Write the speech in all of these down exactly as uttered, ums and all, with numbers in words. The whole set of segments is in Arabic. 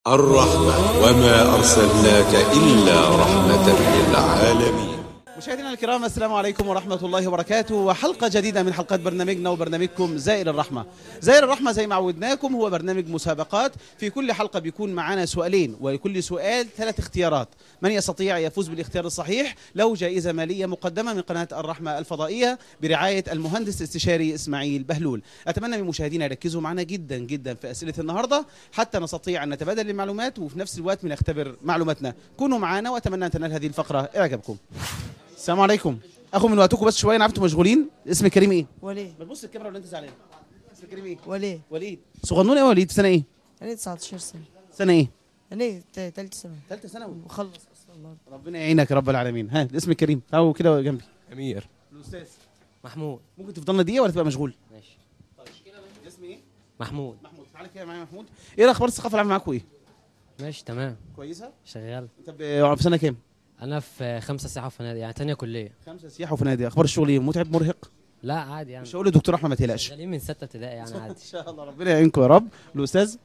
الرحمة وما أرسلناك إلا رحمة للعالمين. مشاهدينا الكرام، السلام عليكم ورحمة الله وبركاته، وحلقة جديدة من حلقات برنامجنا وبرنامجكم زائر الرحمة. زائر الرحمة زي ما عودناكم هو برنامج مسابقات، في كل حلقة بيكون معانا سؤالين، ولكل سؤال ثلاث اختيارات. من يستطيع يفوز بالاختيار الصحيح له جائزة مالية مقدمة من قناة الرحمة الفضائية برعاية المهندس الاستشاري إسماعيل بهلول. أتمنى من مشاهدينا يركزوا معنا جدا جدا في أسئلة النهاردة حتى نستطيع أن نتبادل المعلومات وفي نفس الوقت بنختبر معلوماتنا. كونوا معنا وأتمنى أن تنال هذه الفقرة إعجابكم. السلام عليكم. اخد من وقتكم بس شويه، انا عرفتوا مشغولين. اسمك كريم ايه؟ وليد. بتبص الكاميرا ولا انت زعلان؟ اسمك كريم ايه؟ وليد. وليد. صغنون ايه وليد؟ سنه ايه؟ انا تسعتاشر سنة. سنه ايه؟ انا ثالثة ثانوي. ثالثه ثانوي. وخلص اصلا النهارده. ربنا يعينك يا رب العالمين. ها اسمك كريم، تعالوا كده جنبي. امير. الاستاذ محمود. ممكن تفضلنا دقيقه ولا تبقى مشغول؟ ماشي. طيب اسمي ايه؟ محمود. محمود. تعالى كده معايا محمود. ايه اخبار الثقافه العامه معاكم ايه؟ ماشي تمام. كويسه؟ شغال. انت ب- في سنه كام؟ انا في خمسة سياحة وفنادق، يعني تانية كلية. خمسه سياحه وفنادق. اخبار الشغل ايه؟ متعب مرهق؟ لا عادي يعني. مش هقول لدكتور احمد ما تقلقش. شغالين من ستة ابتدائي يعني عادي. ان شاء الله ربنا يعينكم يا رب. الاستاذ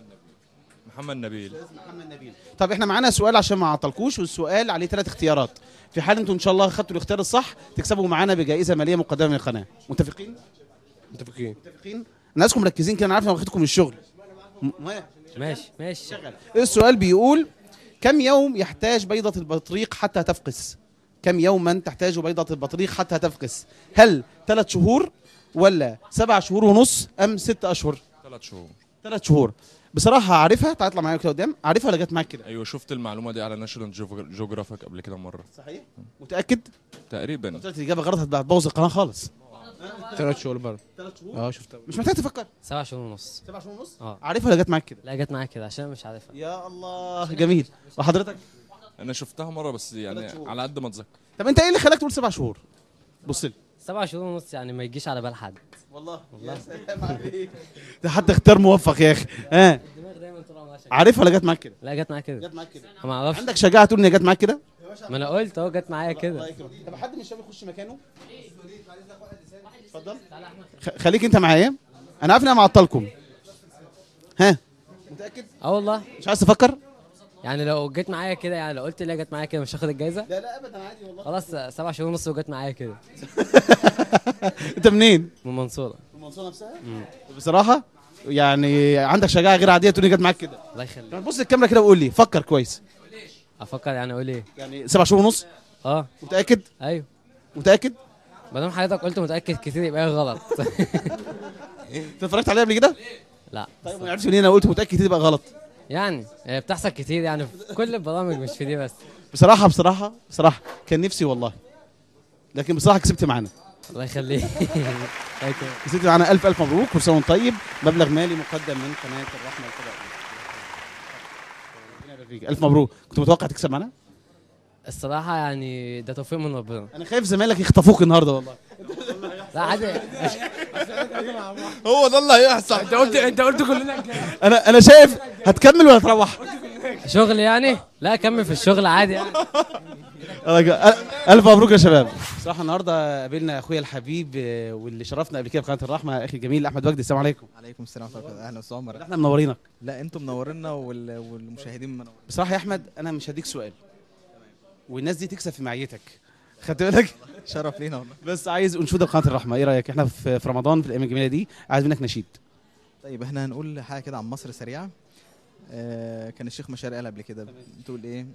محمد نبيل. محمد نبيل. طب احنا معانا سؤال عشان ما اعطلكوش، والسؤال عليه ثلاث اختيارات. في حال انتم ان شاء الله خدتوا الاختيار الصح تكسبوا معانا بجائزه ماليه مقدمه من القناه. متفقين؟ متفقين. متفقين؟ انا عايزكم مركزين كده، انا عارف انا واخدكم من الشغل. م- ما- ماشي ماشي. شغال. السؤال بيقول: كم يوم يحتاج بيضة البطريق حتى تفقس؟ كم يوما تحتاج بيضة البطريق حتى تفقس؟ هل ثلاث شهور ولا سبع شهور ونص أم ست أشهر؟ ثلاث شهور. ثلاث شهور. بصراحة عارفها، تعال اطلع معايا كده قدام. عارفها ولا جت معاك كده؟ ايوه شفت المعلومه دي على ناشونال جيوغرافييك قبل كده مره. صحيح؟ متأكد؟ تقريبا. قلت الإجابة غلط هتبوظ القناة خالص. ثلاث شهور برضه. ثلاث شهور؟ اه شفتها. مش محتاج تفكر. سبع شهور ونص. سبع شهور ونص؟ اه. عارفها ولا جت معاك كده؟ لا جت معايا كده عشان مش عارفها. يا الله جميل. وحضرتك؟ انا شفتها مره بس يعني ثلاث شهور. على قد ما اتذكر. طب انت ايه اللي خلاك تقول سبع شهور؟ بص لي. سبع شهور ونص يعني ما يجيش على بال حد. والله والله سلام عليك. ده حتى اختيار موفق يا اخي. ها الدماغ دايما طول عمرها شغالة. عارفها ولا جت معاك كده؟ لا جت معايا كده. جت معاك كده. ما اعرفش. عندك شجاعة تقول ان هي جت معاك كده؟ ما انا قلت اهو جت معايا الله كده. يكرمك. طب حد من الشباب يخش مكانه؟ اتفضل. خ- خليك انت معايا. انا عارف ان انا معطلكم. ها متأكد؟ اه والله. مش عايز تفكر؟ يعني لو جت معايا كده، يعني لو قلت لي جت معايا كده مش هاخد الجايزة؟ لا لا ابدا عادي والله. خلاص سبع شهور ونص وجت معايا كده. انت منين؟ من المنصورة. المنصورة نفسها؟ بصراحة يعني عندك شجاعة غير عادية تقول لي جت معاك كده. الله يخليك. طب بص الكاميرا كده وقول لي، فكر كويس. افكر يعني اقول ايه؟ يعني سبع شهور ونص؟ اه. متأكد؟ ايوه. متأكد؟ ما دام حضرتك قلت متاكد كتير يبقى غلط. انت اتفرجت عليها قبل كده؟ لا. طيب ما عرفتش منين انا قلت متأكد تبقى غلط؟ يعني هي بتحصل كتير يعني في كل البرامج مش في دي بس. بصراحة بصراحة بصراحة كان نفسي والله، لكن بصراحة كسبت معانا. الله يخليك. كسبت معانا. ألف ألف مبروك، كل سنة وانت طيب. مبلغ مالي مقدم من قناة الرحمة الفضائية. ربنا يبارك فيك. ألف مبروك. كنت متوقع تكسب معانا؟ الصراحه يعني ده توفيق من ربنا. أنا خايف زمايلك يخطفوك النهاردة والله. لا عادي. هو ده اللي هيحصل. انت قلت انت قلت كلنا أنا أنا شايف هتكمل ولا تروح؟ شغل يعني؟ لا كمل في الشغل عادي يعني. ألف مبروك يا شباب. صراحة النهاردة قابلنا أخويا الحبيب آه، واللي شرفنا قبل كده في قناة الرحمة، أخي الجميل أحمد وجدي. السلام عليكم. عليكم السلام ورحمه الله. اهلا وسهلا. احنا منورينك. لا انتم منورينا وال... والمشاهدين منورين. بصراحة يا أحمد أنا مش هديك سؤال والناس دي تكسب في معيتك، خدت بالك؟ شرف لينا والله. بس عايز أنشودة بقناة الرحمة، إيه رأيك؟ إحنا في في رمضان في الأيام الجميلة دي، عايز منك نشيد. طيب احنا هنقول حاجه كده عن مصر سريعه. آه كان الشيخ مشاري قال قبل كده، بتقول ايه؟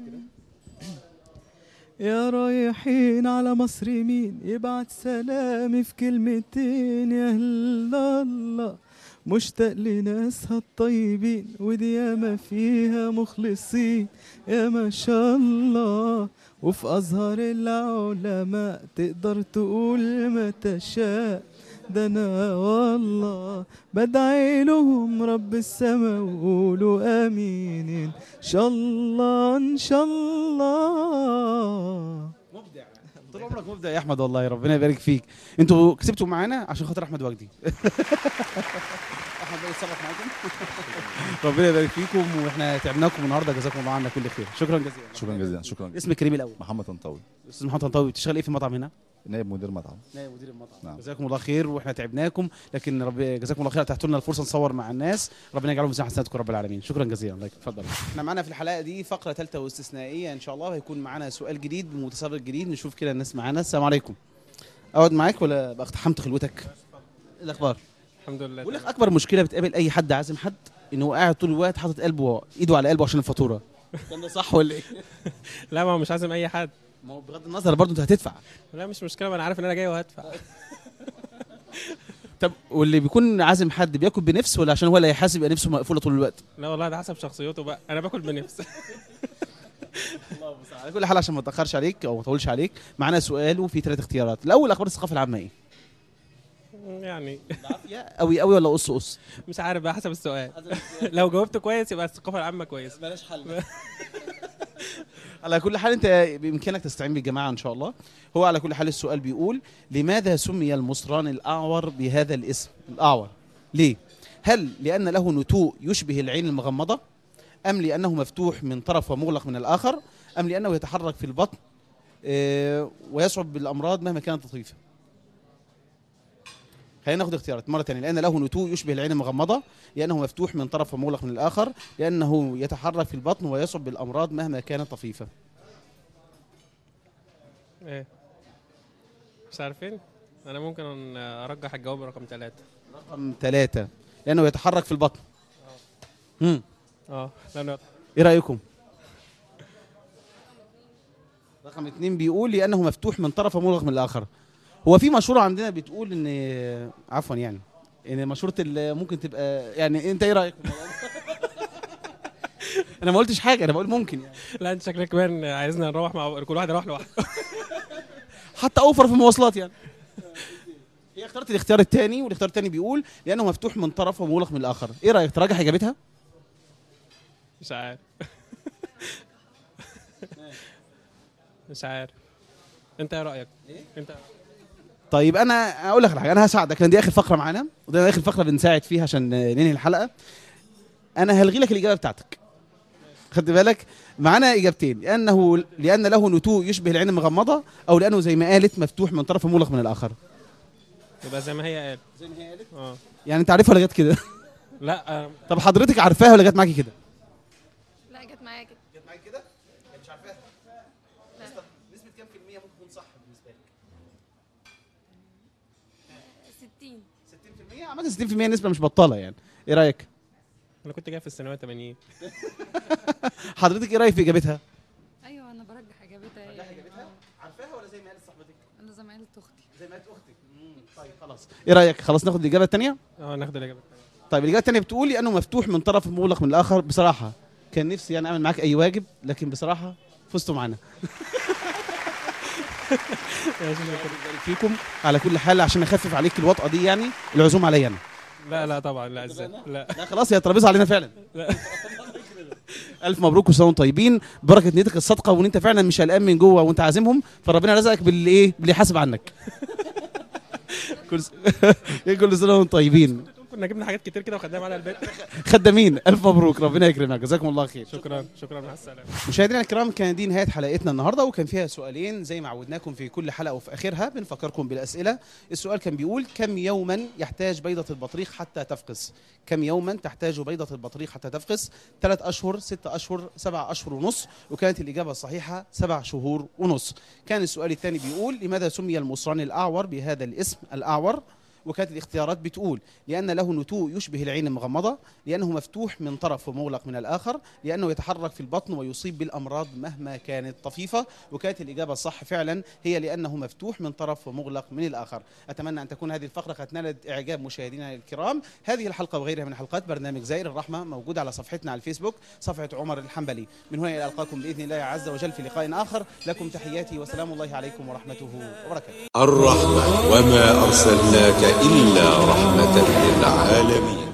يا رايحين على مصر مين يبعت سلامي في كلمتين يا هلا الله، مشتاق لناسها الطيبين ودي ياما فيها مخلصين يا ما شاء الله، وفي أزهر العلماء تقدر تقول ما تشاء، ده أنا والله بدعي لهم رب السما وقولوا آمين إن شاء الله إن شاء الله. مبدع طول عمرك مبدع يا أحمد والله، ربنا يبارك فيك. أنتوا كسبتوا معانا عشان خاطر أحمد وجدي. أحمد بقى يتصرف معاكم. ربنا يبارك فيكم، وإحنا تعبناكم النهارده، جزاكم الله عنا كل خير. شكرا جزيلا. شكرا جزيلا. شكرا. اسمك كريم الأول. محمد طنطاوي. أستاذ محمد طنطاوي، بتشتغل إيه في المطعم هنا؟ نائب مدير مطعم. نائب مدير المطعم. نعم. جزاكم الله خير، واحنا تعبناكم، لكن رب جزاكم الله خير اتاحتوا لنا الفرصه نصور مع الناس، ربنا يجعلهم في حسناتكم رب العالمين. شكرا جزيلا. الله اتفضل. احنا معانا في الحلقه دي فقره ثالثه واستثنائيه ان شاء الله، هيكون معانا سؤال جديد بمتسابق جديد، نشوف كده الناس معانا. السلام عليكم. اقعد معاك ولا بقى اقتحمت خلوتك؟ ايه الاخبار؟ الحمد لله. بقول لك اكبر مشكله بتقابل اي حد عازم حد ان هو قاعد طول الوقت حاطط قلبه ايده على قلبه عشان الفاتوره. الكلام ده صح ولا ايه؟ لا، ما هو مش عازم اي حد. ما هو بغض النظر برضه انت هتدفع. لا مش مشكله، ما انا عارف ان انا جاي وهدفع. طب واللي بيكون عازم حد بياكل بنفس ولا عشان هو اللي هيحاسب يبقى نفسه مقفوله طول الوقت؟ لا والله ده حسب شخصيته بقى، انا باكل بنفس. الله المستعان. على كل حال عشان ما اتاخرش عليك او ما اطولش عليك، معانا سؤال وفي ثلاث اختيارات. الاول اخبار الثقافه العامه ايه؟ يعني العافيه قوي قوي ولا قص قص؟ مش عارف بقى، حسب السؤال. لو جاوبت كويس يبقى الثقافه العامه كويس. بلاش حل. على كل حال انت بامكانك تستعين بالجماعه ان شاء الله. هو على كل حال السؤال بيقول: لماذا سمي المصران الاعور بهذا الاسم الاعور؟ ليه؟ هل لان له نتوء يشبه العين المغمضه؟ ام لانه مفتوح من طرف ومغلق من الاخر؟ ام لانه يتحرك في البطن اه ويصعب بالامراض مهما كانت لطيفه؟ خلينا ناخد اختيارات مره ثانيه. لان له نتوء يشبه العين المغمضه، لانه مفتوح من طرف ومغلق من الاخر، لانه يتحرك في البطن ويصعب بالامراض مهما كانت طفيفه. ايه مش عارفين؟ انا ممكن ارجح الجواب رقم ثلاثة. رقم ثلاثة لانه يتحرك في البطن. امم اه لانه ايه رايكم؟ رقم اثنين بيقول لانه مفتوح من طرف ومغلق من الاخر. هو في مشهوره عندنا بتقول ان عفوا يعني ان مشهوره ممكن تبقى يعني، انت ايه رايك في الموضوع؟ انا ما قلتش حاجه، انا بقول ممكن يعني. لا انت شكلك كمان عايزنا نروح مع كل واحد يروح لوحده. حتى اوفر في المواصلات يعني. هي اختارت الاختيار الثاني، والاختيار الثاني بيقول لانه مفتوح من طرف ومغلق من الاخر. ايه رايك تراجع اجابتها؟ مش عارف. مش عارف. انت ايه رايك؟ ايه انت؟ طيب انا اقول لك على حاجه، انا هساعدك لان دي اخر فقره معانا، وده اخر فقره بنساعد فيها عشان ننهي الحلقه. انا هلغي لك الاجابه بتاعتك. خد بالك معانا اجابتين: لانه لان له نتوء يشبه العين المغمضه، او لانه زي ما قالت مفتوح من طرف ومغلق من الاخر. يبقى زي ما هي قالت. زي ما هي قالت؟ اه يعني انت عارفها ولا جت كده؟ لا آه. طب حضرتك عارفاها ولا جت معاكي كده؟ لا جت معايا كده. جت معاكي كده؟ يعني مش عارفاها؟ لا. نسبة كام في المية ممكن تكون صح بالنسبة لك؟ ستين. ستين في المية؟ عامة ستين في المية نسبة مش بطالة يعني. ايه رأيك؟ انا كنت جاي في الثانوية ثمانين. حضرتك ايه رأيك في اجابتها؟ ايوه انا برجح اجابتها. برجح اجابتها؟ عارفاها ولا زي ما قالت صاحبتك؟ انا زي ما قالت اختي. زي ما قالت اختك. طيب خلاص. ايه رأيك؟ خلاص ناخد الإجابة الثانية؟ اه ناخد الإجابة الثانية. طيب الإجابة الثانية بتقول لي انه مفتوح من طرف ومغلق من الآخر. بصراحة كان نفسي يعني اعمل معاك اي واجب، لكن بصراحة فزتوا معانا. فيكم على كل حال عشان اخفف عليك الوطأة دي، يعني العزوم عليا انا. لا لا طبعا لا ازاي لا لا خلاص، هي الترابيزه علينا فعلا. لا. الف مبروك وسنه وانتم طيبين، بركه نيتك الصادقه وان انت فعلا مش قلقان من جوه وانت عازمهم، فربنا رزقك باللي ايه باللي يحاسب عنك. كل س... كل سنه وانتم طيبين. كنا جبنا حاجات كتير كده وخدناها معانا البيت. خدامين، الف مبروك، ربنا يكرمك، جزاكم الله خير. شكرا شكرا مع السلامه. مشاهدينا الكرام، كان دي نهايه حلقتنا النهارده، وكان فيها سؤالين زي ما عودناكم في كل حلقه وفي اخرها بنفكركم بالاسئله. السؤال كان بيقول: كم يوما يحتاج بيضه البطريق حتى تفقس؟ كم يوما تحتاج بيضه البطريق حتى تفقس؟ ثلاث اشهر، ستة اشهر، سبع اشهر ونص؟ وكانت الاجابه الصحيحه سبع شهور ونص. كان السؤال الثاني بيقول: لماذا سمي المصران الاعور بهذا الاسم الاعور؟ وكانت الاختيارات بتقول: لأن له نتوء يشبه العين المغمضة، لأنه مفتوح من طرف ومغلق من الآخر، لأنه يتحرك في البطن ويصيب بالأمراض مهما كانت طفيفة. وكانت الإجابة الصح فعلا هي لأنه مفتوح من طرف ومغلق من الآخر. أتمنى أن تكون هذه الفقرة قد نالت إعجاب مشاهدينا الكرام. هذه الحلقة وغيرها من حلقات برنامج زائر الرحمة موجودة على صفحتنا على الفيسبوك، صفحة عمر الحنبلي. من هنا إلى ألقاكم بإذن الله عز وجل في لقاء آخر. لكم تحياتي وسلام الله عليكم ورحمته وبركاته. الرحمة وما أرسلناك إلا رحمة للعالمين.